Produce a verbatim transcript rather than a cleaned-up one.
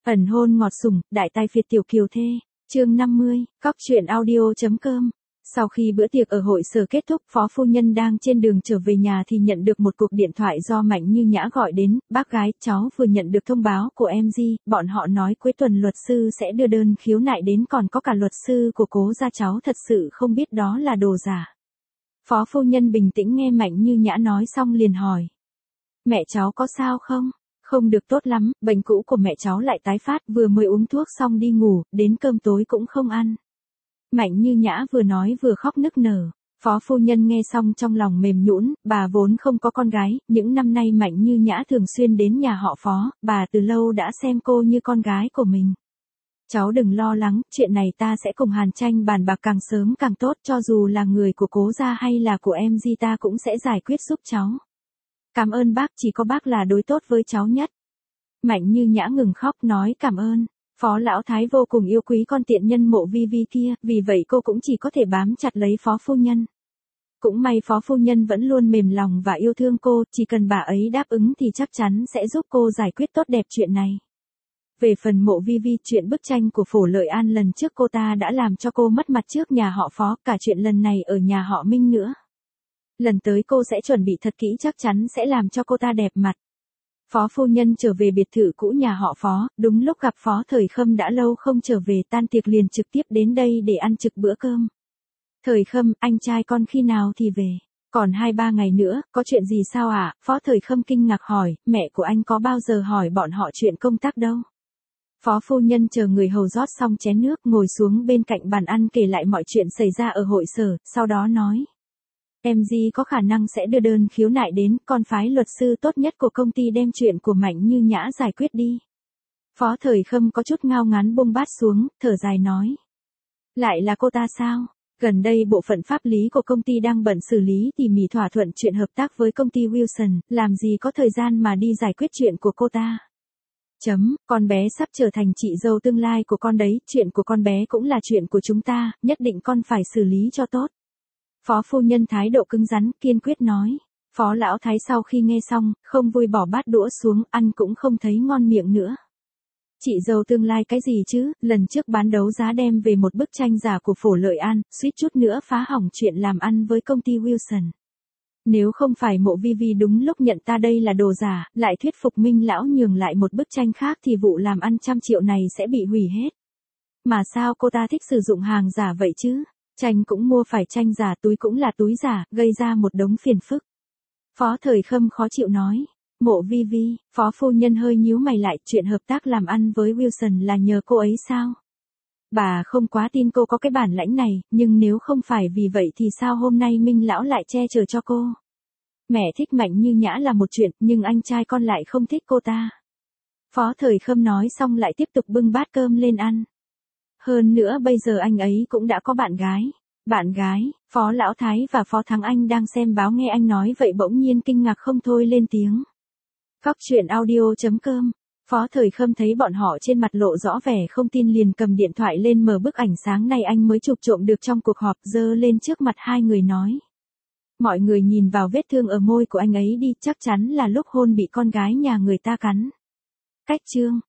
Ẩn hôn ngọt sủng, đại tài phiệt tiểu kiều thê. Chương năm mươi, cóc truyện audio.com. Sau khi bữa tiệc ở hội sở kết thúc, phó phu nhân đang trên đường trở về nhà thì nhận được một cuộc điện thoại do Mạnh Như Nhã gọi đến. Bác gái, cháu vừa nhận được thông báo của em Di, bọn họ nói cuối tuần luật sư sẽ đưa đơn khiếu nại đến, còn có cả luật sư của cố gia, cháu thật sự không biết đó là đồ giả. Phó phu nhân bình tĩnh nghe Mạnh Như Nhã nói xong liền hỏi. Mẹ cháu có sao không? Không được tốt lắm, bệnh cũ của mẹ cháu lại tái phát, vừa mới uống thuốc xong đi ngủ, đến cơm tối cũng không ăn. Mạnh Như Nhã vừa nói vừa khóc nức nở. Phó phu nhân nghe xong trong lòng mềm nhũn, bà vốn không có con gái, những năm nay Mạnh Như Nhã thường xuyên đến nhà họ Phó, bà từ lâu đã xem cô như con gái của mình. Cháu đừng lo lắng, chuyện này ta sẽ cùng Hàn Tranh bàn bạc càng sớm càng tốt, cho dù là người của cố gia hay là của em Di ta cũng sẽ giải quyết giúp cháu. Cảm ơn bác, chỉ có bác là đối tốt với cháu nhất. Mạnh Như Nhã ngừng khóc nói cảm ơn. Phó lão thái vô cùng yêu quý con tiện nhân Mộ Vi Vi kia, vì vậy cô cũng chỉ có thể bám chặt lấy phó phu nhân. Cũng may phó phu nhân vẫn luôn mềm lòng và yêu thương cô, chỉ cần bà ấy đáp ứng thì chắc chắn sẽ giúp cô giải quyết tốt đẹp chuyện này. Về phần Mộ Vi Vi, chuyện bức tranh của Phổ Lợi An lần trước cô ta đã làm cho cô mất mặt trước nhà họ Phó, cả chuyện lần này ở nhà họ Minh nữa. Lần tới cô sẽ chuẩn bị thật kỹ, chắc chắn sẽ làm cho cô ta đẹp mặt. Phó phu nhân trở về biệt thự cũ nhà họ Phó, đúng lúc gặp Phó Thời Khâm đã lâu không trở về, tan tiệc liền trực tiếp đến đây để ăn trực bữa cơm. Thời Khâm, anh trai con khi nào thì về? Còn hai ba ngày nữa, có chuyện gì sao ạ? À? Phó Thời Khâm kinh ngạc hỏi, mẹ của anh có bao giờ hỏi bọn họ chuyện công tác đâu. Phó phu nhân chờ người hầu rót xong chén nước, ngồi xuống bên cạnh bàn ăn kể lại mọi chuyện xảy ra ở hội sở, sau đó nói. Em Di có khả năng sẽ đưa đơn khiếu nại đến, con phái luật sư tốt nhất của công ty đem chuyện của Mạnh Như Nhã giải quyết đi. Phó Thời Khâm có chút ngao ngán buông bát xuống, thở dài nói. Lại là cô ta sao? Gần đây bộ phận pháp lý của công ty đang bận xử lý tỉ mỉ thỏa thuận chuyện hợp tác với công ty Wilson, làm gì có thời gian mà đi giải quyết chuyện của cô ta. Chấm, con bé sắp trở thành chị dâu tương lai của con đấy, chuyện của con bé cũng là chuyện của chúng ta, nhất định con phải xử lý cho tốt. Phó phu nhân thái độ cứng rắn, kiên quyết nói. Phó lão thái sau khi nghe xong, không vui bỏ bát đũa xuống, ăn cũng không thấy ngon miệng nữa. Chị dâu tương lai cái gì chứ, lần trước bán đấu giá đem về một bức tranh giả của Phổ Lợi An, suýt chút nữa phá hỏng chuyện làm ăn với công ty Wilson. Nếu không phải Mộ Vi Vi đúng lúc nhận ta đây là đồ giả, lại thuyết phục Minh lão nhường lại một bức tranh khác thì vụ làm ăn trăm triệu này sẽ bị hủy hết. Mà sao cô ta thích sử dụng hàng giả vậy chứ? Tranh cũng mua phải tranh giả, túi cũng là túi giả, gây ra một đống phiền phức. Phó Thời Khâm khó chịu nói. Mộ Vi Vi, phó phu nhân hơi nhíu mày lại, chuyện hợp tác làm ăn với Wilson là nhờ cô ấy sao? Bà không quá tin cô có cái bản lãnh này, nhưng nếu không phải vì vậy thì sao hôm nay Minh lão lại che chở cho cô? Mẹ thích Mạnh Như Nhã là một chuyện, nhưng anh trai con lại không thích cô ta. Phó Thời Khâm nói xong lại tiếp tục bưng bát cơm lên ăn. Hơn nữa bây giờ anh ấy cũng đã có bạn gái. Bạn gái, Phó Lão Thái và Phó Thắng Anh đang xem báo nghe anh nói vậy bỗng nhiên kinh ngạc không thôi lên tiếng. Cóc truyện audio.com. Phó Thời Khâm thấy bọn họ trên mặt lộ rõ vẻ không tin liền cầm điện thoại lên mở bức ảnh sáng nay anh mới chụp trộm được trong cuộc họp, giơ lên trước mặt hai người nói. Mọi người nhìn vào vết thương ở môi của anh ấy đi, chắc chắn là lúc hôn bị con gái nhà người ta cắn. Cách chương.